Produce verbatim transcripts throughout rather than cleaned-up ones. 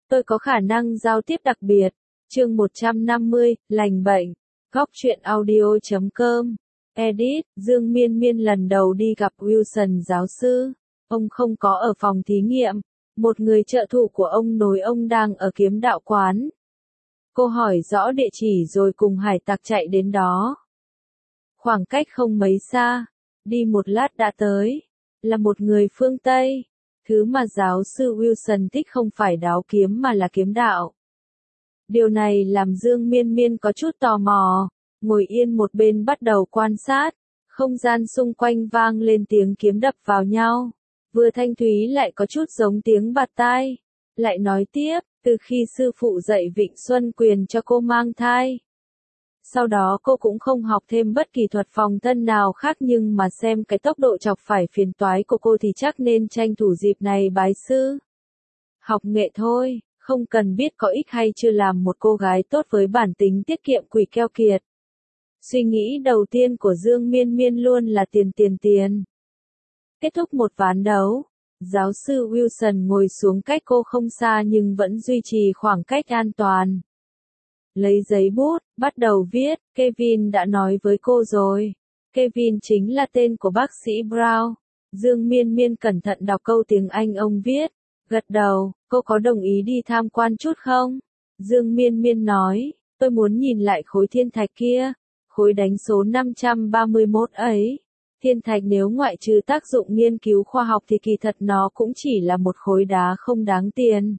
Tôi có khả năng giao tiếp đặc biệt. Chương một trăm năm mươi, lành bệnh. Góc truyện audio chấm com. Edit, Dương Miên Miên lần đầu đi gặp Wilson giáo sư. Ông không có ở phòng thí nghiệm. Một người trợ thủ của ông nói ông đang ở kiếm đạo quán. Cô hỏi rõ địa chỉ rồi cùng hải tặc chạy đến đó. Khoảng cách không mấy xa. Đi một lát đã tới. Là một người phương Tây. Thứ mà giáo sư Wilson thích không phải đáo kiếm mà là kiếm đạo. Điều này làm Dương Miên Miên có chút tò mò, ngồi yên một bên bắt đầu quan sát, không gian xung quanh vang lên tiếng kiếm đập vào nhau, vừa thanh thúy lại có chút giống tiếng bạt tai. Lại nói tiếp, từ khi sư phụ dạy Vịnh Xuân Quyền cho cô mang thai. Sau đó cô cũng không học thêm bất kỳ thuật phòng thân nào khác, nhưng mà xem cái tốc độ chọc phải phiền toái của cô thì chắc nên tranh thủ dịp này bái sư. Học nghệ thôi, không cần biết có ích hay chưa, làm một cô gái tốt với bản tính tiết kiệm quỷ keo kiệt. Suy nghĩ đầu tiên của Dương Miên Miên luôn là tiền tiền tiền. Kết thúc một ván đấu, giáo sư Wilson ngồi xuống cách cô không xa nhưng vẫn duy trì khoảng cách an toàn. Lấy giấy bút, bắt đầu viết. Kevin đã nói với cô rồi. Kevin chính là tên của bác sĩ Brown. Dương Miên Miên cẩn thận đọc câu tiếng Anh ông viết. Gật đầu, cô có đồng ý đi tham quan chút không? Dương Miên Miên nói, tôi muốn nhìn lại khối thiên thạch kia. Khối đánh số năm trăm ba mươi mốt ấy. Thiên thạch nếu ngoại trừ tác dụng nghiên cứu khoa học thì kỳ thật nó cũng chỉ là một khối đá không đáng tiền.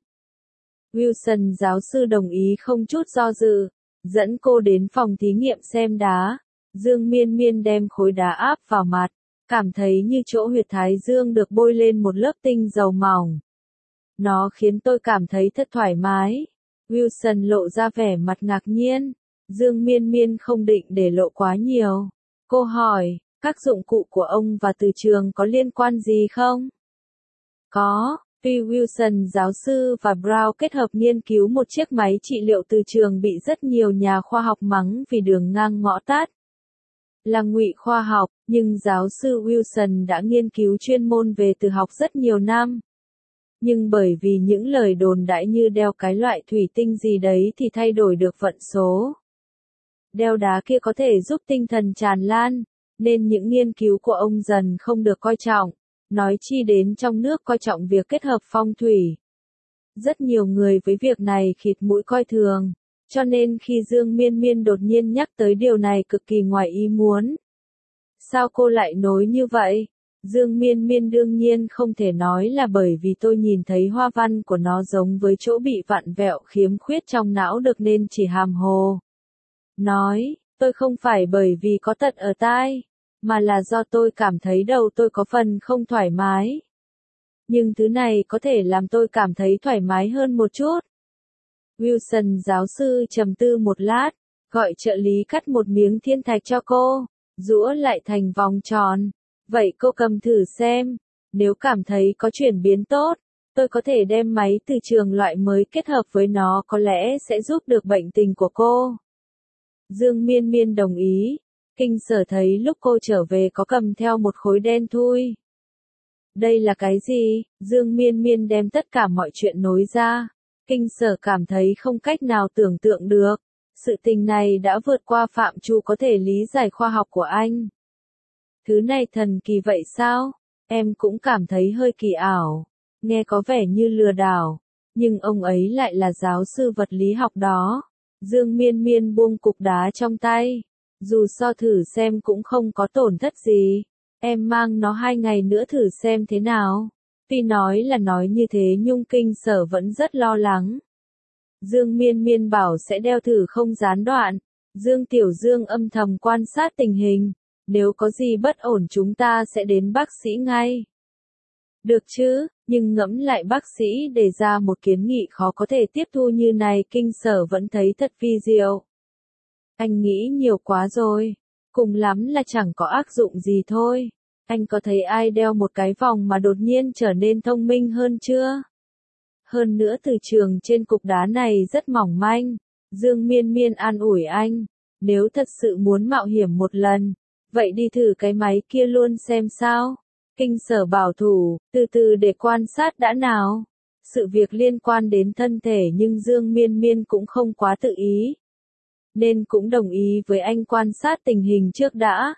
Wilson giáo sư đồng ý không chút do dự, dẫn cô đến phòng thí nghiệm xem đá. Dương Miên Miên đem khối đá áp vào mặt, cảm thấy như chỗ huyệt thái dương được bôi lên một lớp tinh dầu mỏng. Nó khiến tôi cảm thấy thật thoải mái. Wilson lộ ra vẻ mặt ngạc nhiên. Dương Miên Miên không định để lộ quá nhiều. Cô hỏi, các dụng cụ của ông và từ trường có liên quan gì không? Có. Tuy Wilson giáo sư và Brown kết hợp nghiên cứu một chiếc máy trị liệu từ trường bị rất nhiều nhà khoa học mắng vì đường ngang ngõ tắt. Là ngụy khoa học, nhưng giáo sư Wilson đã nghiên cứu chuyên môn về từ học rất nhiều năm. Nhưng bởi vì những lời đồn đãi như đeo cái loại thủy tinh gì đấy thì thay đổi được vận số. Đeo đá kia có thể giúp tinh thần tràn lan, nên những nghiên cứu của ông dần không được coi trọng. Nói chi đến trong nước coi trọng việc kết hợp phong thủy. Rất nhiều người với việc này khịt mũi coi thường, cho nên khi Dương Miên Miên đột nhiên nhắc tới điều này cực kỳ ngoài ý muốn. Sao cô lại nói như vậy? Dương Miên Miên đương nhiên không thể nói là bởi vì tôi nhìn thấy hoa văn của nó giống với chỗ bị vặn vẹo khiếm khuyết trong não được nên chỉ hàm hồ. Nói, tôi không phải bởi vì có tật ở tai, mà là do tôi cảm thấy đầu tôi có phần không thoải mái. Nhưng thứ này có thể làm tôi cảm thấy thoải mái hơn một chút. Wilson giáo sư trầm tư một lát, gọi trợ lý cắt một miếng thiên thạch cho cô, giũa lại thành vòng tròn. Vậy cô cầm thử xem, nếu cảm thấy có chuyển biến tốt, tôi có thể đem máy từ trường loại mới kết hợp với nó, có lẽ sẽ giúp được bệnh tình của cô. Dương Miên Miên đồng ý. Kinh Sở thấy lúc cô trở về có cầm theo một khối đen thui. Đây là cái gì? Dương Miên Miên đem tất cả mọi chuyện nói ra. Kinh Sở cảm thấy không cách nào tưởng tượng được. Sự tình này đã vượt qua phạm trù có thể lý giải khoa học của anh. Thứ này thần kỳ vậy sao? Em cũng cảm thấy hơi kỳ ảo. Nghe có vẻ như lừa đảo. Nhưng ông ấy lại là giáo sư vật lý học đó. Dương Miên Miên buông cục đá trong tay. Dù so thử xem cũng không có tổn thất gì. Em mang nó hai ngày nữa thử xem thế nào. Tuy nói là nói như thế nhưng Kinh Sở vẫn rất lo lắng. Dương Miên Miên bảo sẽ đeo thử không gián đoạn. Dương Tiểu Dương âm thầm quan sát tình hình. Nếu có gì bất ổn chúng ta sẽ đến bác sĩ ngay. Được chứ, nhưng ngẫm lại bác sĩ đề ra một kiến nghị khó có thể tiếp thu như này, Kinh Sở vẫn thấy thật vi diệu. Anh nghĩ nhiều quá rồi. Cùng lắm là chẳng có ác dụng gì thôi. Anh có thấy ai đeo một cái vòng mà đột nhiên trở nên thông minh hơn chưa? Hơn nữa từ trường trên cục đá này rất mỏng manh. Dương Miên Miên an ủi anh. Nếu thật sự muốn mạo hiểm một lần, vậy đi thử cái máy kia luôn xem sao. Kinh Sở bảo thủ, từ từ để quan sát đã nào. Sự việc liên quan đến thân thể nhưng Dương Miên Miên cũng không quá tự ý. Nên cũng đồng ý với anh quan sát tình hình trước đã.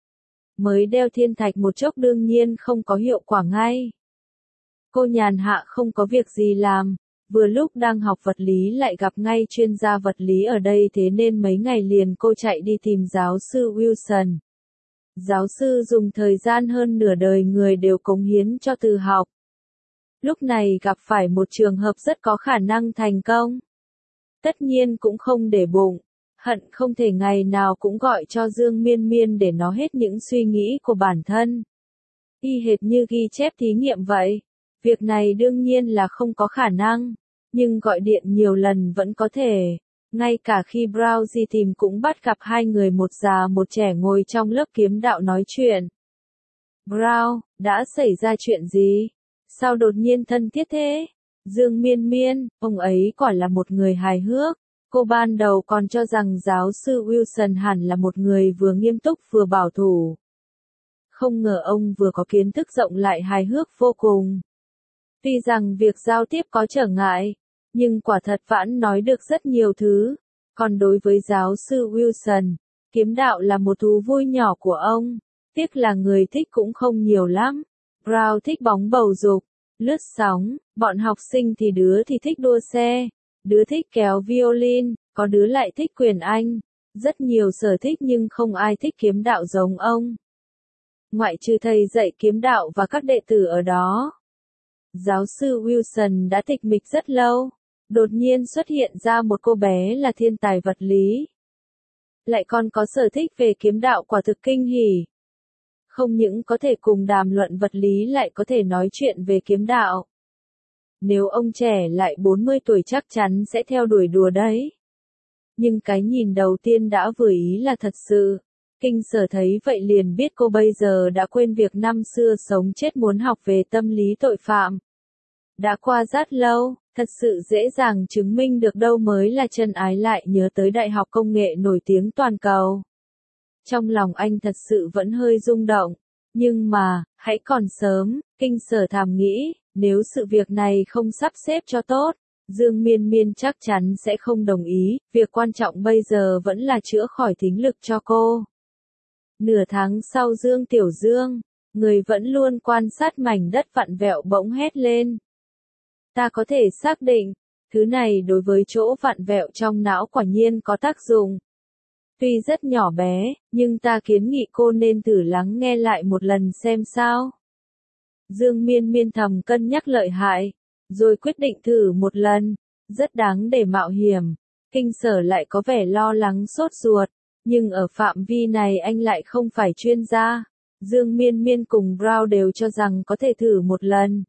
Mới đeo thiên thạch một chốc đương nhiên không có hiệu quả ngay. Cô nhàn hạ không có việc gì làm, vừa lúc đang học vật lý lại gặp ngay chuyên gia vật lý ở đây thế nên mấy ngày liền cô chạy đi tìm giáo sư Wilson. Giáo sư dùng thời gian hơn nửa đời người đều cống hiến cho từ học. Lúc này gặp phải một trường hợp rất có khả năng thành công. Tất nhiên cũng không để bụng, hận không thể ngày nào cũng gọi cho Dương Miên Miên để nói hết những suy nghĩ của bản thân. Y hệt như ghi chép thí nghiệm vậy. Việc này đương nhiên là không có khả năng, nhưng gọi điện nhiều lần vẫn có thể. Ngay cả khi Browse tìm cũng bắt gặp hai người một già một trẻ ngồi trong lớp kiếm đạo nói chuyện. Brown, đã xảy ra chuyện gì? Sao đột nhiên thân thiết thế? Dương Miên Miên, ông ấy quả là một người hài hước. Cô ban đầu còn cho rằng giáo sư Wilson hẳn là một người vừa nghiêm túc vừa bảo thủ. Không ngờ ông vừa có kiến thức rộng lại hài hước vô cùng. Tuy rằng việc giao tiếp có trở ngại, nhưng quả thật vẫn nói được rất nhiều thứ. Còn đối với giáo sư Wilson, kiếm đạo là một thú vui nhỏ của ông. Tiếc là người thích cũng không nhiều lắm. Brown thích bóng bầu dục, lướt sóng, bọn học sinh thì đứa thì thích đua xe, đứa thích kéo violin, có đứa lại thích quyền Anh. Rất nhiều sở thích nhưng không ai thích kiếm đạo giống ông. Ngoại trừ thầy dạy kiếm đạo và các đệ tử ở đó. Giáo sư Wilson đã tịch mịch rất lâu, đột nhiên xuất hiện ra một cô bé là thiên tài vật lý. Lại còn có sở thích về kiếm đạo quả thực kinh hỉ. Không những có thể cùng đàm luận vật lý lại có thể nói chuyện về kiếm đạo. Nếu ông trẻ lại bốn mươi tuổi chắc chắn sẽ theo đuổi đùa đấy. Nhưng cái nhìn đầu tiên đã vừa ý là thật sự. Kinh Sở thấy vậy liền biết cô bây giờ đã quên việc năm xưa sống chết muốn học về tâm lý tội phạm. Đã qua rất lâu, thật sự dễ dàng chứng minh được đâu mới là chân ái lại nhớ tới Đại học Công nghệ nổi tiếng toàn cầu. Trong lòng anh thật sự vẫn hơi rung động, nhưng mà, hãy còn sớm, Kinh Sở thầm nghĩ, nếu sự việc này không sắp xếp cho tốt, Dương Miên Miên chắc chắn sẽ không đồng ý, việc quan trọng bây giờ vẫn là chữa khỏi thính lực cho cô. Nửa tháng sau Dương Tiểu Dương, người vẫn luôn quan sát mảnh đất vặn vẹo bỗng hét lên. Ta có thể xác định, thứ này đối với chỗ vặn vẹo trong não quả nhiên có tác dụng. Tuy rất nhỏ bé, nhưng ta kiến nghị cô nên thử lắng nghe lại một lần xem sao. Dương Miên Miên thầm cân nhắc lợi hại, rồi quyết định thử một lần, rất đáng để mạo hiểm. Kinh Sở lại có vẻ lo lắng sốt ruột, nhưng ở phạm vi này anh lại không phải chuyên gia. Dương Miên Miên cùng Brown đều cho rằng có thể thử một lần.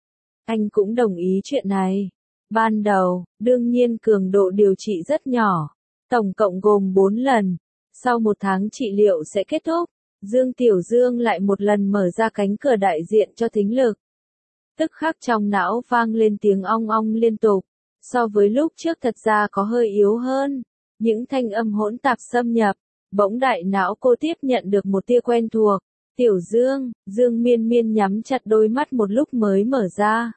Anh cũng đồng ý chuyện này. Ban đầu, đương nhiên cường độ điều trị rất nhỏ, tổng cộng gồm bốn lần. Sau một tháng trị liệu sẽ kết thúc, Dương Tiểu Dương lại một lần mở ra cánh cửa đại diện cho thính lực. Tức khắc trong não vang lên tiếng ong ong liên tục, so với lúc trước thật ra có hơi yếu hơn. Những thanh âm hỗn tạp xâm nhập, bỗng đại não cô tiếp nhận được một tia quen thuộc. Tiểu Dương, Dương Miên Miên nhắm chặt đôi mắt một lúc mới mở ra.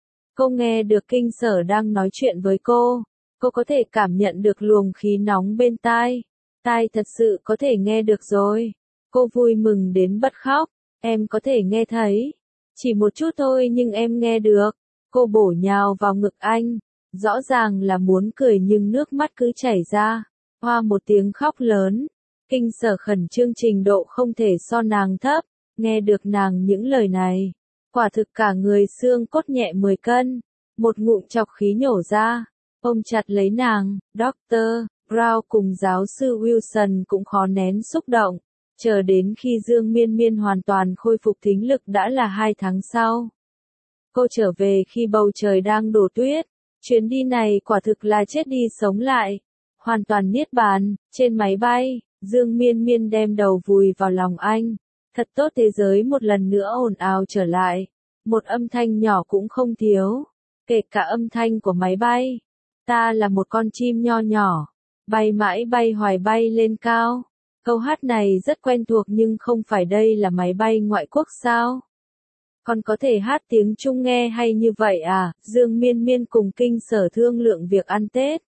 Cô nghe được Kinh Sở đang nói chuyện với cô. Cô có thể cảm nhận được luồng khí nóng bên tai. Tai thật sự có thể nghe được rồi. Cô vui mừng đến bật khóc. Em có thể nghe thấy. Chỉ một chút thôi nhưng em nghe được. Cô bổ nhào vào ngực anh. Rõ ràng là muốn cười nhưng nước mắt cứ chảy ra. Hoa một tiếng khóc lớn. Kinh Sở khẩn trương trình độ không thể so nàng thấp. Nghe được nàng những lời này. Quả thực cả người xương cốt nhẹ mười cân. Một ngụm chọc khí nhổ ra. Ôm chặt lấy nàng, Doctor Brown cùng giáo sư Wilson cũng khó nén xúc động. Chờ đến khi Dương Miên Miên hoàn toàn khôi phục thính lực đã là hai tháng sau. Cô trở về khi bầu trời đang đổ tuyết. Chuyến đi này quả thực là chết đi sống lại. Hoàn toàn niết bàn, trên máy bay, Dương Miên Miên đem đầu vùi vào lòng anh. Thật tốt thế giới một lần nữa ồn ào trở lại. Một âm thanh nhỏ cũng không thiếu. Kể cả âm thanh của máy bay. Ta là một con chim nho nhỏ. Bay mãi bay hoài bay lên cao. Câu hát này rất quen thuộc nhưng không phải đây là máy bay ngoại quốc sao? Còn có thể hát tiếng Trung nghe hay như vậy à? Dương Miên Miên cùng Kinh Sở thương lượng việc ăn Tết.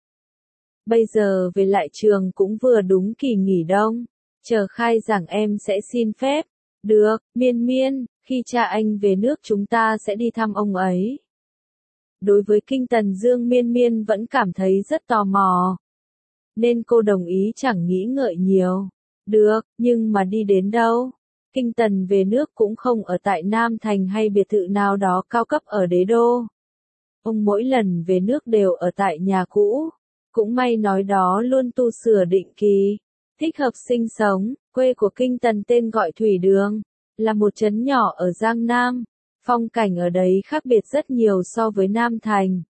Bây giờ về lại trường cũng vừa đúng kỳ nghỉ đông. Chờ khai giảng em sẽ xin phép. Được, Miên Miên, khi cha anh về nước chúng ta sẽ đi thăm ông ấy. Đối với Kinh Tần, Dương Miên Miên vẫn cảm thấy rất tò mò. Nên cô đồng ý chẳng nghĩ ngợi nhiều. Được, nhưng mà đi đến đâu? Kinh Tần về nước cũng không ở tại Nam Thành hay biệt thự nào đó cao cấp ở đế đô. Ông mỗi lần về nước đều ở tại nhà cũ. Cũng may nói đó luôn tu sửa định kỳ. Thích hợp sinh sống, quê của Kinh Tần tên gọi Thủy Đường. Là một trấn nhỏ ở Giang Nam. Phong cảnh ở đấy khác biệt rất nhiều so với Nam Thành.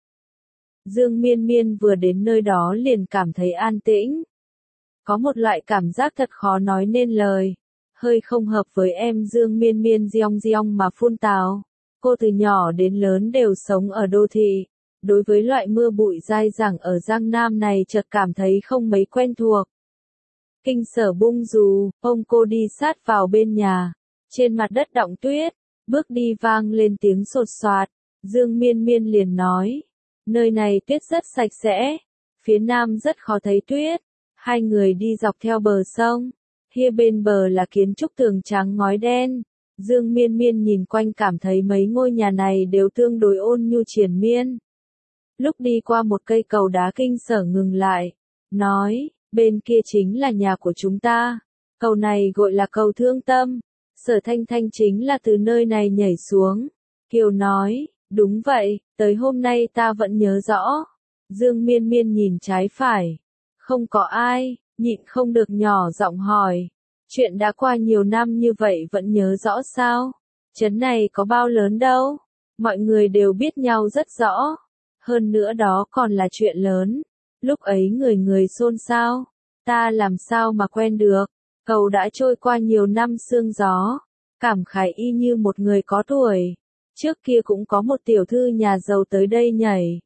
Dương Miên Miên vừa đến nơi đó liền cảm thấy an tĩnh. Có một loại cảm giác thật khó nói nên lời. Hơi không hợp với em. Dương Miên Miên giong giong mà phun tào. Cô từ nhỏ đến lớn đều sống ở đô thị. Đối với loại mưa bụi dai dẳng ở Giang Nam này chợt cảm thấy không mấy quen thuộc. Kinh Sở bung dù, ôm cô đi sát vào bên nhà. Trên mặt đất đọng tuyết, bước đi vang lên tiếng sột soạt. Dương Miên Miên liền nói, nơi này tuyết rất sạch sẽ, phía nam rất khó thấy tuyết. Hai người đi dọc theo bờ sông, phía bên bờ là kiến trúc tường trắng ngói đen. Dương Miên Miên nhìn quanh cảm thấy mấy ngôi nhà này đều tương đối ôn nhu triền miên. Lúc đi qua một cây cầu đá, Kinh Sở ngừng lại, nói, bên kia chính là nhà của chúng ta. Cầu này gọi là cầu Thương Tâm. Sở Thanh Thanh chính là từ nơi này nhảy xuống. Kiều nói, đúng vậy, tới hôm nay ta vẫn nhớ rõ. Dương Miên Miên nhìn trái phải. Không có ai, nhịn không được nhỏ giọng hỏi. Chuyện đã qua nhiều năm như vậy vẫn nhớ rõ sao? Trấn này có bao lớn đâu. Mọi người đều biết nhau rất rõ. Hơn nữa đó còn là chuyện lớn. Lúc ấy người người xôn xao. Ta làm sao mà quen được. Cầu đã trôi qua nhiều năm sương gió. Cảm khái y như một người có tuổi. Trước kia cũng có một tiểu thư nhà giàu tới đây nhảy.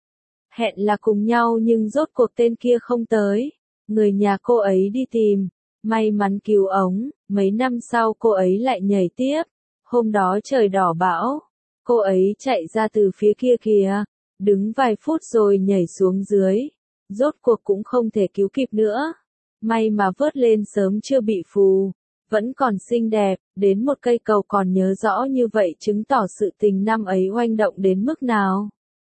Hẹn là cùng nhau nhưng rốt cuộc tên kia không tới. Người nhà cô ấy đi tìm. May mắn cứu ống. Mấy năm sau cô ấy lại nhảy tiếp. Hôm đó trời đỏ bão. Cô ấy chạy ra từ phía kia kìa. Đứng vài phút rồi nhảy xuống dưới. Rốt cuộc cũng không thể cứu kịp nữa. May mà vớt lên sớm chưa bị phù. Vẫn còn xinh đẹp, đến một cây cầu còn nhớ rõ như vậy chứng tỏ sự tình năm ấy oanh động đến mức nào.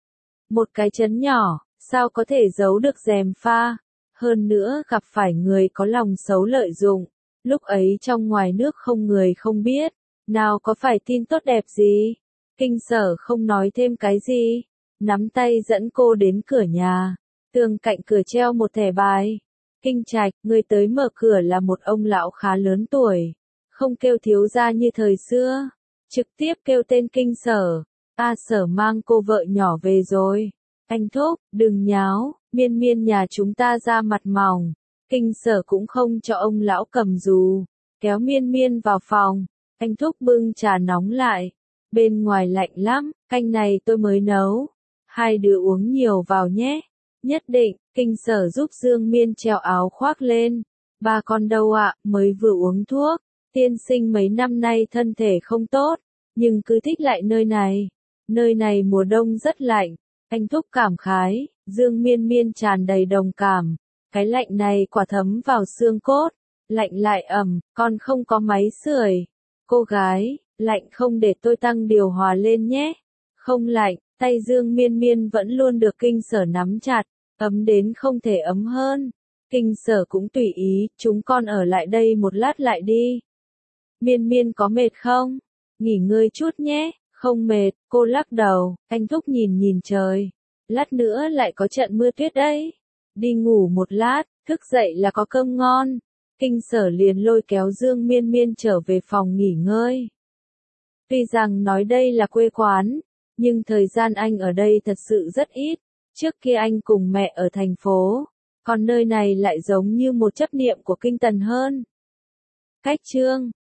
Một cái trấn nhỏ, sao có thể giấu được gièm pha. Hơn nữa gặp phải người có lòng xấu lợi dụng. Lúc ấy trong ngoài nước không người không biết. Nào có phải tin tốt đẹp gì. Kinh Sở không nói thêm cái gì. Nắm tay dẫn cô đến cửa nhà. Tường cạnh cửa treo một thẻ bài. Kinh Trạch, người tới mở cửa là một ông lão khá lớn tuổi. Không kêu thiếu gia như thời xưa. Trực tiếp kêu tên Kinh Sở. A Sở mang cô vợ nhỏ về rồi. Anh Thúc, đừng nháo, Miên Miên nhà chúng ta ra mặt mỏng. Kinh Sở cũng không cho ông lão cầm dù. Kéo Miên Miên vào phòng. Anh Thúc bưng trà nóng lại. Bên ngoài lạnh lắm, canh này tôi mới nấu. Hai đứa uống nhiều vào nhé. Nhất định, Kinh Sở giúp Dương Miên treo áo khoác lên. Ba con đâu ạ, mới vừa uống thuốc. Tiên sinh mấy năm nay thân thể không tốt, nhưng cứ thích lại nơi này. Nơi này mùa đông rất lạnh. Anh Thúc cảm khái, Dương Miên Miên tràn đầy đồng cảm. Cái lạnh này quả thấm vào xương cốt. Lạnh lại ẩm, con không có máy sưởi. Cô gái, lạnh không để tôi tăng điều hòa lên nhé. Không lạnh, tay Dương Miên Miên vẫn luôn được Kinh Sở nắm chặt. Ấm đến không thể ấm hơn. Kinh Sở cũng tùy ý, chúng con ở lại đây một lát lại đi. Miên Miên có mệt không? Nghỉ ngơi chút nhé. Không mệt, cô lắc đầu. Anh Thúc nhìn nhìn trời. Lát nữa lại có trận mưa tuyết đấy. Đi ngủ một lát, thức dậy là có cơm ngon. Kinh Sở liền lôi kéo Dương Miên Miên trở về phòng nghỉ ngơi. Tuy rằng nói đây là quê quán, nhưng thời gian anh ở đây thật sự rất ít. Trước kia anh cùng mẹ ở thành phố, còn nơi này lại giống như một chấp niệm của Kinh Tần hơn. Cách chương